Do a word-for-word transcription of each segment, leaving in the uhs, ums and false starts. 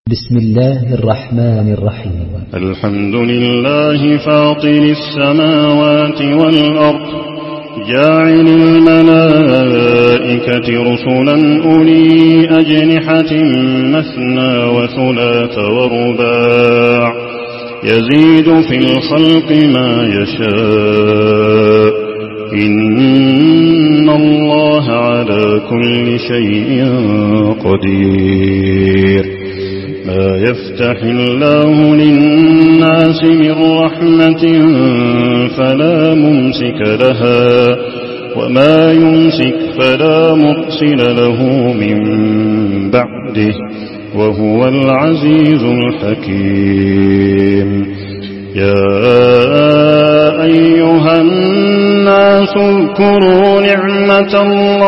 بسم الله الرحمن الرحيم. الحمد لله فاطر السماوات والأرض جاعل الملائكة رسلا أولي أجنحة مثنى وثلاث ورباع يزيد في الخلق ما يشاء إن الله على كل شيء قدير. ما يفتح الله للناس من رحمة فلا ممسك لها وما يمسك فلا مرسل له من بعده وهو العزيز الحكيم. يا أيها الناس اذكروا نعمة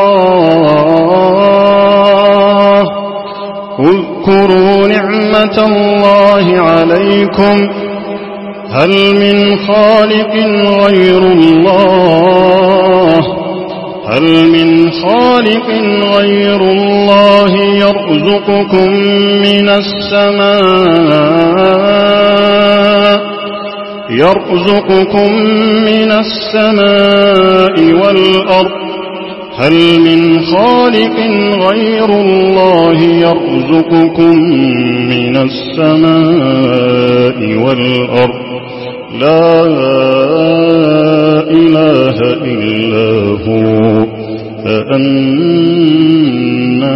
الله اذكروا نعمة الله عليكم هل من خالق غير الله هل من خالق غير الله يرزقكم من السماء يرزقكم من السماء والأرض هل من خالق غير الله يرزقكم من السماء والأرض لا إله إلا هو فأنى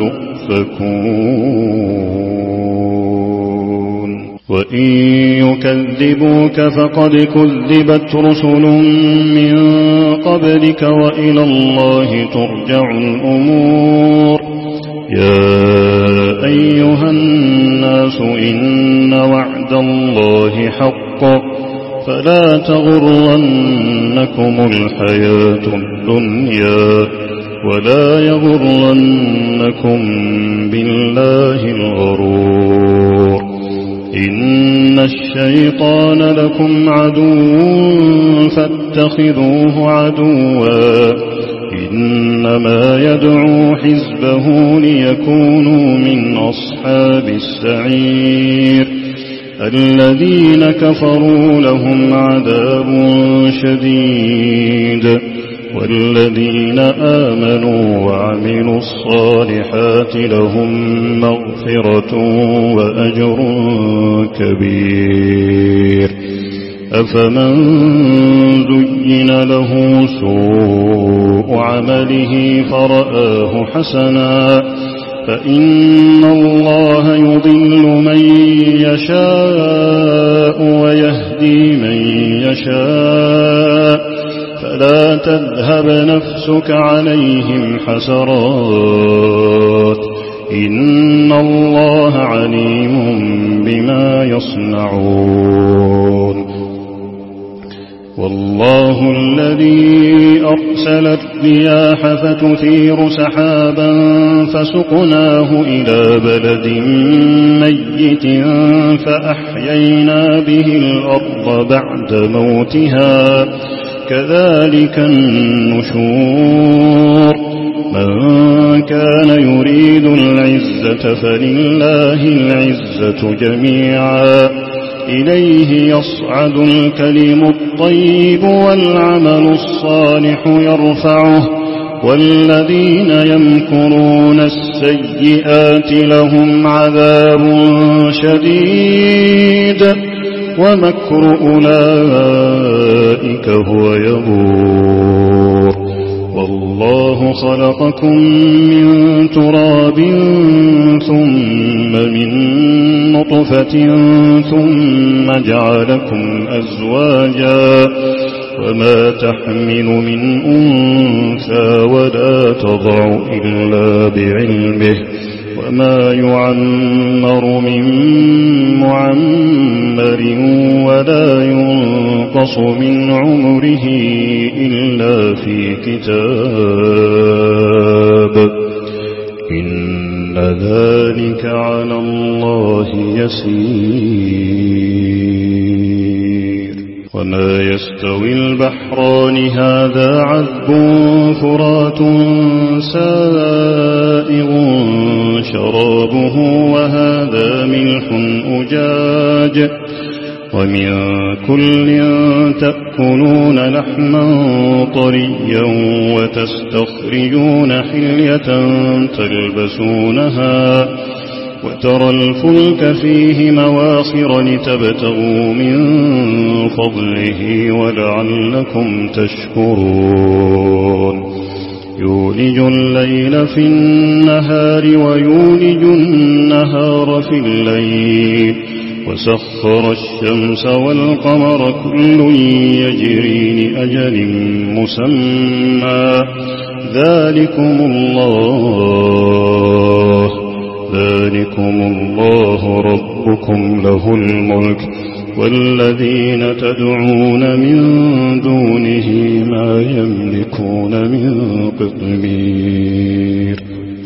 تؤفكون. وإن يكذبوك فقد كذبت رسل من قبلك وإلى الله ترجع الأمور. يا أيها الناس إن وعد الله حق فلا تغرنكم الحياة الدنيا ولا يغرنكم بالله الغرور. إن الشيطان لكم عدو فاتخذوه عدوا إنما يدعو حزبه ليكونوا من أصحاب السعير. الذين كفروا لهم عذاب شديد والذين آمنوا وعملوا الصالحات لهم مغفرة وأجر كبير. أفمن زين له سوء عمله فرآه حسنا فإن الله يضل من يشاء ويهدي من يشاء فلا تذهب نفسك عليهم حسرات إن الله عليم بما يصنعون. والله الذي أرسل الرياح فتثير سحابا فسقناه إلى بلد ميت فأحيينا به الأرض بعد موتها كذلك النشور. من كان يريد العزة فلله العزة جميعا إليه يصعد الكلم الطيب والعمل الصالح يرفعه والذين يمكرون السيئات لهم عذاب شديد ومكر أولئك هو يبور. والله خلقكم من تراب ثم من نطفة ثم جعلكم أزواجا وما تحمل من أنثى ولا تضع إلا بعلمه وما يعمر من معمر ولا ينقص من عمره إلا في كتاب إن ذلك على الله يسير. وما يستوي البحران هذا عذب فرات سائغ شرابه وهذا ملح أجاج ومن كل تأكلون لحما طريا وتستخرجون حلية تلبسونها وترى الفلك فيه مواخر لتبتغوا من فضله ولعلكم تشكرون يولج الليل في النهار ويولج النهار في الليل وسخر الشمس والقمر كل يجري لأجل مسمى ذلكم الله ذلكم الله ربكم له الملك والذين تدعون من دونه ما يملكون من قطمير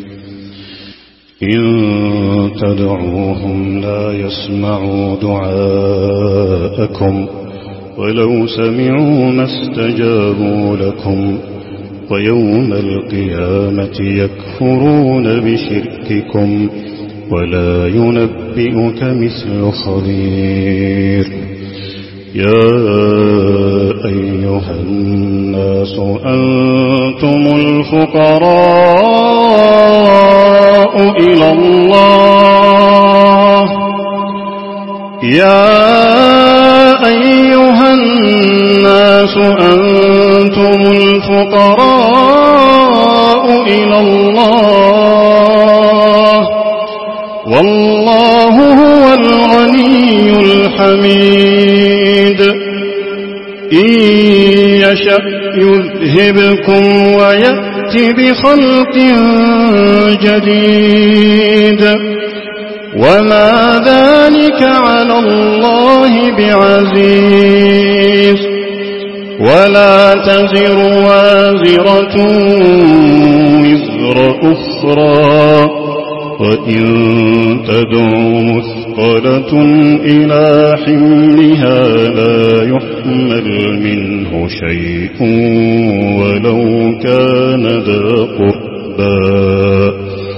إن تدعوهم لا يسمعوا دعاءكم ولو سمعوا ما استجابوا لكم ويوم القيامة يكفرون بشرككم ولا ينبئك مثل خبير يا أيها الناس أنتم الفقراء إلى الله يا أيها الناس أنتم الفقراء إلى الله والله هو الغني الحميد إن يشأ يذهبكم ويأت بخلق جديد وما ذلك على الله بعزيز ولا تزر وازرة وزر أخرى وإن تدع مثقلة إلى حملها لا يحمل منه شيء ولو كان ذا قربى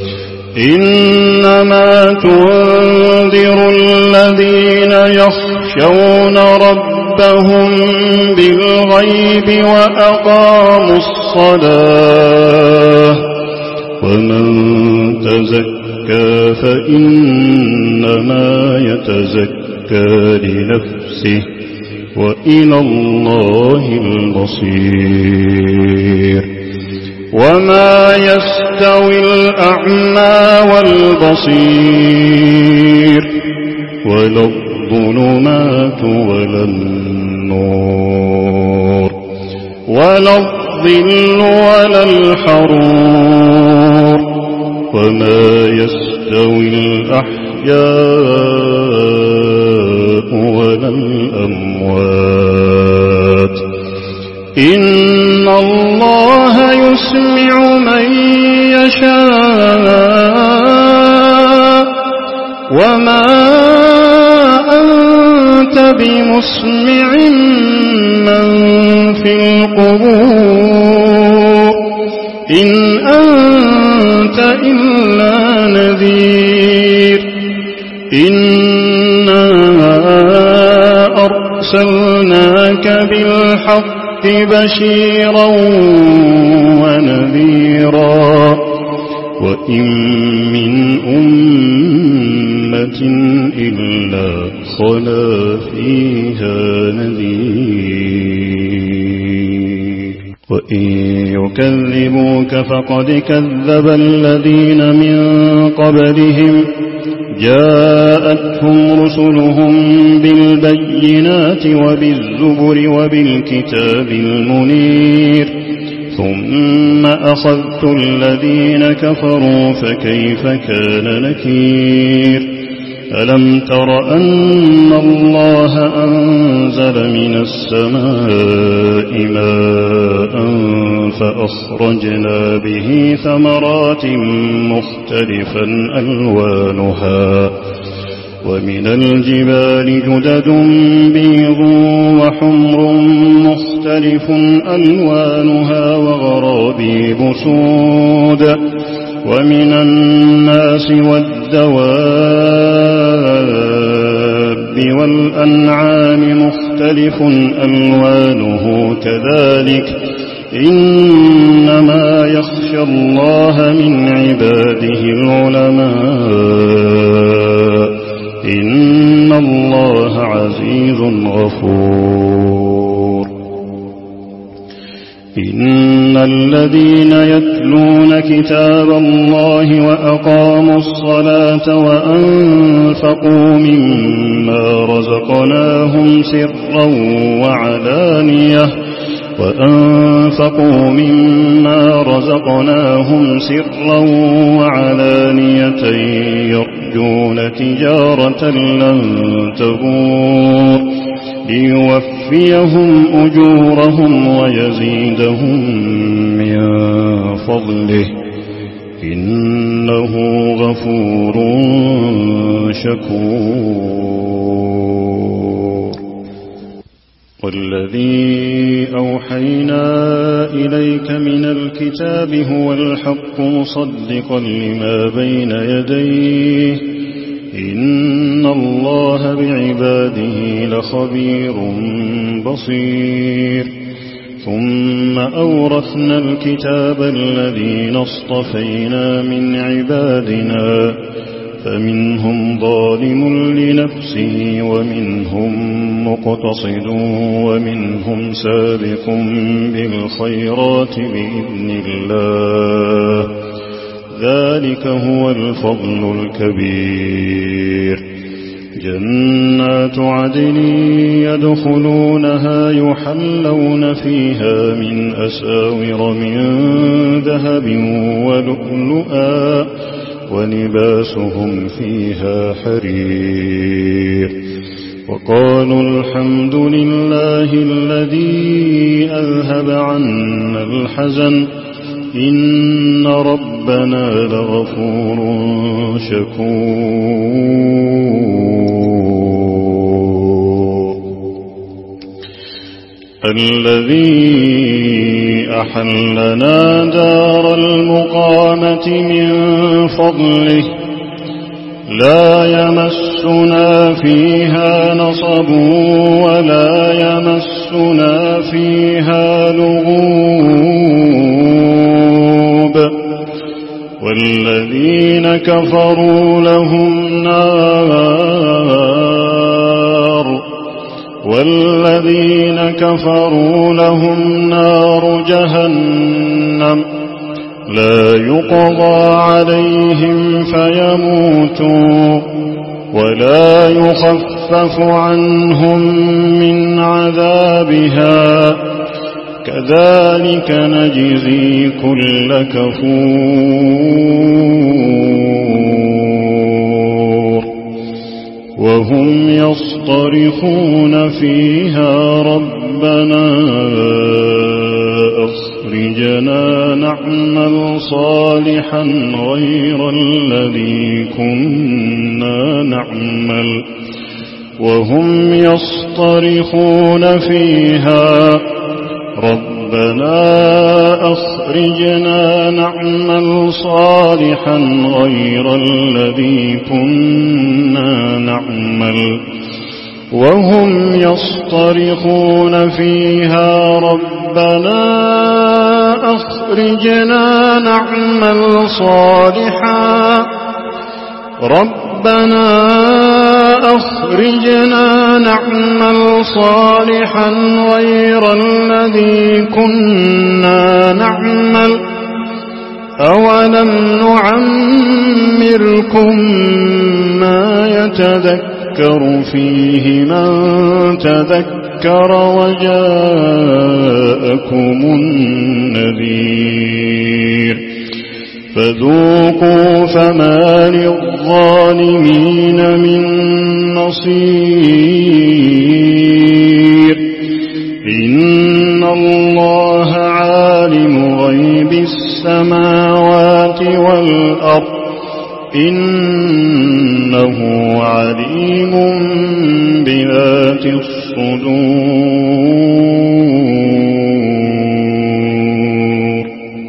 إنما تنذر الذين يخشون ربهم بالغيب وأقاموا الصلاة ومن تزكى فإنما يتزكى لنفسه وإلى الله المصير وما يستوي الأعمى والبصير ولا الظلمات ولا النور ولا الظل ولا الحرور وما يستوي الأحياء ولا الأموات إن الله يسمع من يشاء وما أنت بمسمع من في القبور إن أنت إلا نذير إنا أرسلناك بالحق بشيرا ونذيرا وإن من أمة إلا خلا فيها نذير وإن يكذبوك فقد كذب الذين من قبلهم جاءتهم رسلهم بالبينات وبالزبر وبالكتاب المنير ثم أخذت الذين كفروا فكيف كان نكير ألم تر أن الله أنزل من السماء ماء فأخرجنا به ثمرات مختلفا ألوانها ومن الجبال جدد بيض وحمر مختلف ألوانها وغرابيب سود ومن الناس والدواب والأنعام مختلف ألوانه كذلك إنما يخشى الله من عباده العلماء إن الله عزيز غفور إن الذين يتلون كتاب الله وأقاموا الصلاة وأنفقوا مما رزقناهم سرا وعلانية وأنفقوا مما رزقناهم سرا وعلانية يرجون تجارة لن تبور ليوفيهم أجورهم ويزيدهم من فضله إنه غفور شكور والذي أوحينا إليك من الكتاب هو الحق مصدقا لما بين يديه إن الله بعباده لخبير بصير ثم أورثنا الكتاب الذين اصطفينا من عبادنا فمنهم ظالم لنفسه ومنهم مقتصد ومنهم سابق بالخيرات بإذن الله ذلك هو الفضل الكبير جنات عدن يدخلونها يحلون فيها من أساور من ذهب ولؤلؤا ولباسهم فيها حرير وقالوا الحمد لله الذي أذهب عنا الحزن إن ربنا لغفور شكور الذي أحلنا دار المقامة من فضله لا يمسنا فيها نصب ولا يمسنا فيها لغوب والذين كفروا لهم نار والذين كفروا لهم نار جهنم لا يقضى عليهم فيموتوا ولا يخفف عنهم من عذابها كذلك نجزي كل كفور وهم يصطرخون فيها ربنا أخرجنا نعمل صالحا غير الذي كنا نعمل وهم يصطرخون فيها ربنا أخرجنا نعمل صالحا غير الذي كنا نعمل وهم يصطرخون فيها ربنا أخرجنا نعمل صالحا ربنا أخرجنا نعمل صالحا غير الذي كنا نعمل أولم نعمركم ما يتذكر فيه من تذكر وجاءكم النذير فذوقوا فما للظالمين من نصير إن الله عالم غيب السماوات والأرض إنه عليم عليم بذات الصدور.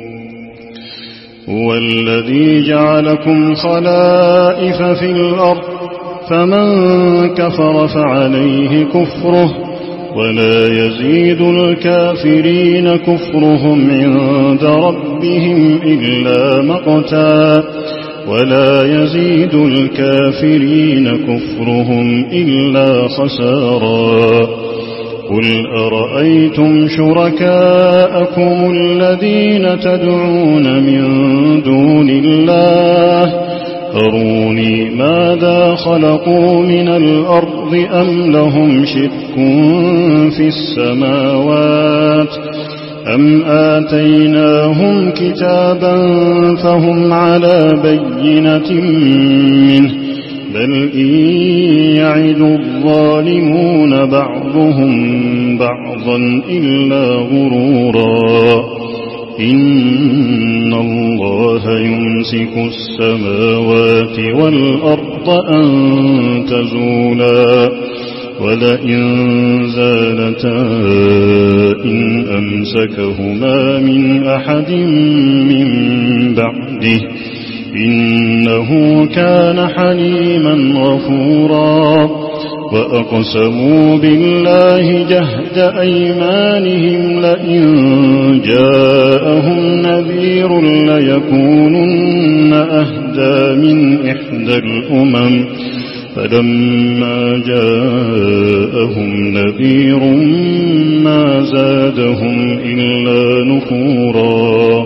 هو الذي جعلكم خلائف في الأرض فمن كفر فعليه كفره ولا يزيد الكافرين كفرهم عند ربهم إلا مقتا ولا يزيد الكافرين كفرهم إلا خسارا. قل أرأيتم شركاءكم الذين تدعون من دون الله أروني ماذا خلقوا من الأرض أم لهم شرك في السماوات أم آتيناهم كتابا فهم على بينة منه بل إن يعد الظالمون بعضهم بعضا إلا غرورا. إن الله يمسك السماوات والأرض أن تزولا ولئن زالتا إن أمسكهما من أحد من بعده إنه كان حليما غفورا. وأقسموا بالله جهد أيمانهم لئن جاءهم نذير ليكونن أهدى من إحدى الأمم فلما جاءهم نذير ما زادهم إلا نفورا.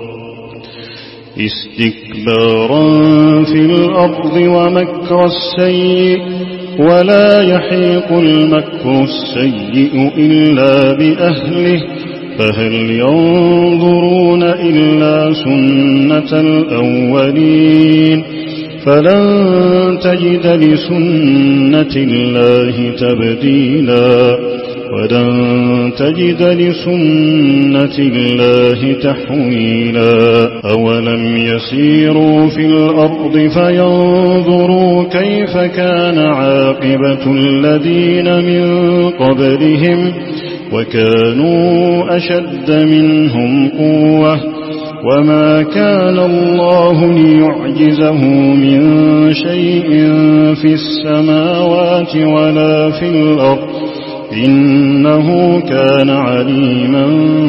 استكبارا في الأرض ومكر السيء ولا يحيق المكر السيء إلا بأهله فهل ينظرون إلا سنة الأولين فلن تجد لسنة الله تبديلا ولن تجد لسنة الله تحويلا. أولم يسيروا في الأرض فينظروا كيف كان عاقبة الذين من قبلهم وكانوا أشد منهم قوة وما كان الله ليعجزه من شيء في السماوات ولا في الأرض إنه كان عليما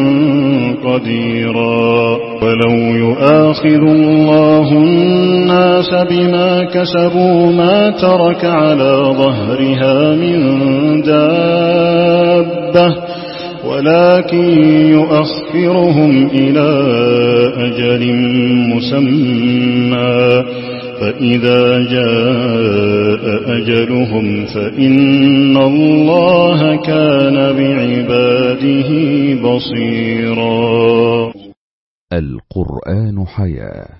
قديرا. ولو يؤاخذ الله الناس بما كسبوا ما ترك على ظهرها من دابة ولكن يؤخرهم إلى أجل مسمى فإذا جاء أجلهم فإن الله كان بعباده بصيرا. القرآن حياة